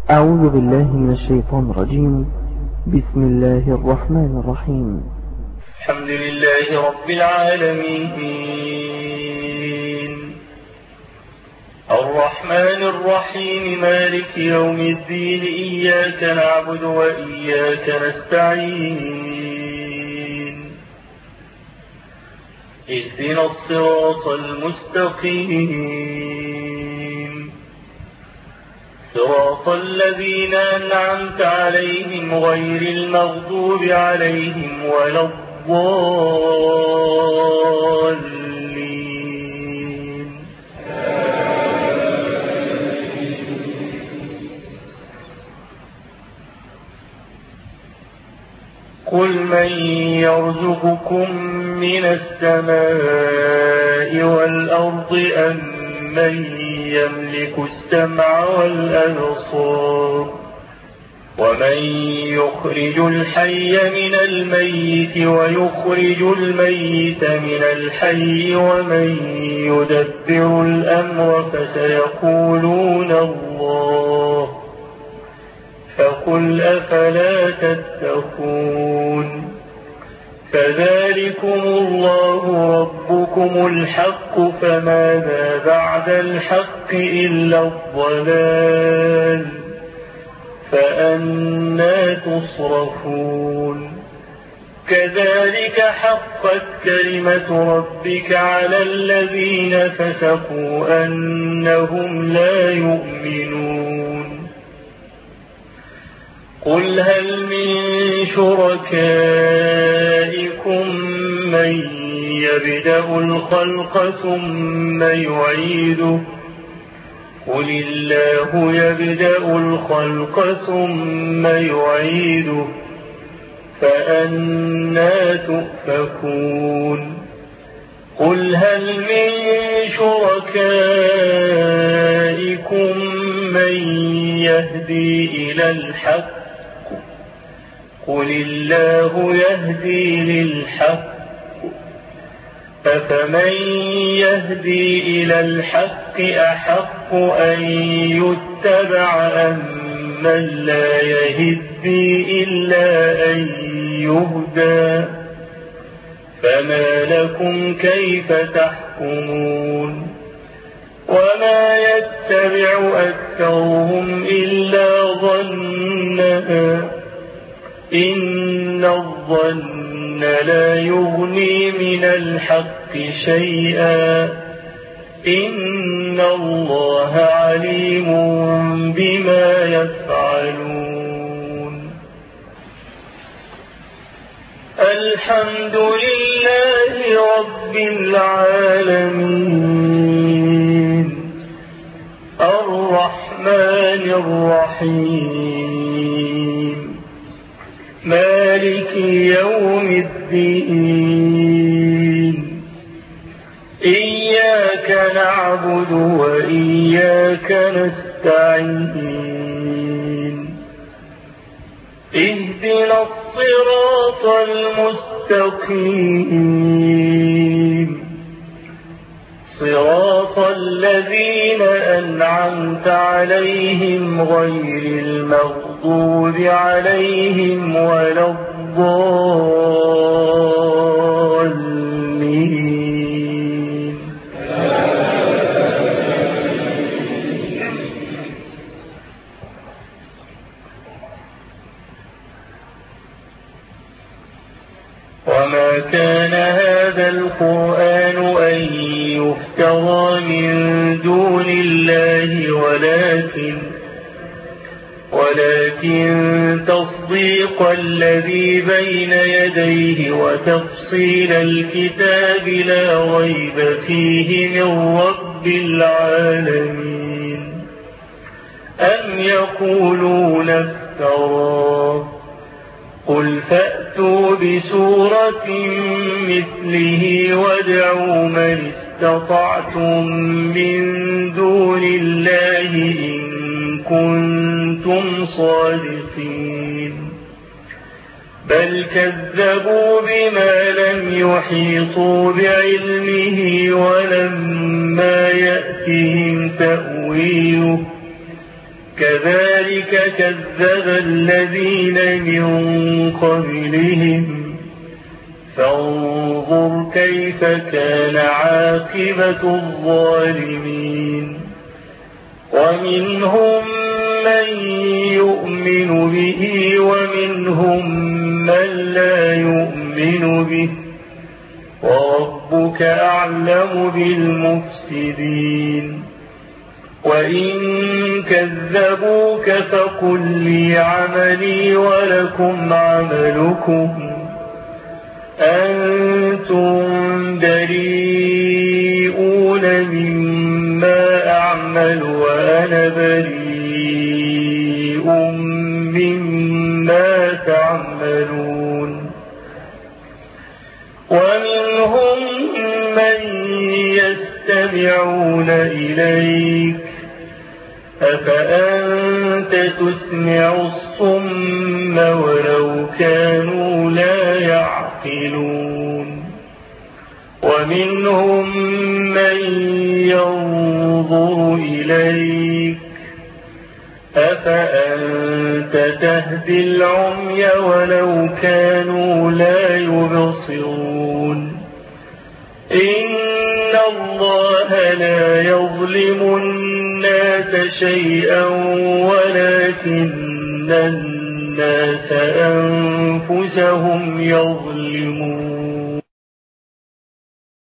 أعوذ بالله من الشيطان الرجيم. بسم الله الرحمن الرحيم. الحمد لله رب العالمين، الرحمن الرحيم، مالك يوم الدين، إياك نعبد وإياك نستعين، اهدنا الصراط المستقيم، صراط الذين أنعمت عليهم غير المغضوب عليهم ولا الضالين. قل من يرزقكم من السماء والأرض أم من يملك السمع والأبصار ومن يخرج الحي من الميت ويخرج الميت من الحي ومن يدبر الأمر فسيقولون الله فقل أفلا تتقون. فذلكم الله ربكم الحق فماذا بعد الحق إلا الضلال فأنى تصرفون. كذلك حقت كلمة ربك على الذين فسقوا أنهم لا يؤمنون. قل هل من شركائكم من يبدأ الخلق ثم يعيده قل الله يبدأ الخلق ثم يعيده فأنى تؤفكون. قل هل من شركائكم من يهدي إلى الحق قل الله يهدي للحق أفمن يهدي إلى الحق أحق أن يتبع أم من لا يهدي إلا أن يهدى فما لكم كيف تحكمون. وما يتبع أكثرهم إلا ظنها إن الظن لا يغني من الحق شيئا إن الله عليم بما يفعلون. الحمد لله رب العالمين الرحمن الرحيم مالك يوم الدين إياك نعبد وإياك نستعين اهدنا الصراط المستقيم صراط الذين أنعمت عليهم غير المغضوب عليهم ولا الضالين. وما كان هذا القرآن أن يفترى من دون الله ولكن تصديق الذي بين يديه وتفصيل الكتاب لا ريب فيه من رب العالمين. أم يقولون افتراه قل فأتوا بسورة مثله وادعوا من استطعتم من دون الله إن كنتم صادقين. بل كذبوا بما لم يحيطوا بعلمه ولما يأتهم تأويله كذلك كذب الذين من قبلهم فانظر كيف كان عاقبة الظالمين ومنهم من يؤمن به ومنهم من لا يؤمن به وربك أعلم بالمفسدين وإن كذبوك فقل لي عملي ولكم عملكم أنتم بريئون مما أعمل وأنا بريء مما تعملون ومنهم من يستمعون إليك أفأنت تسمع الصم ولو كانوا لا يعقلون ومنهم من ينظر إليك أفأنت تهدي العمي ولو كانوا لا يبصرون إن الله لا يظلم الناس شيئا ولكن الناس أنفسهم يظلمون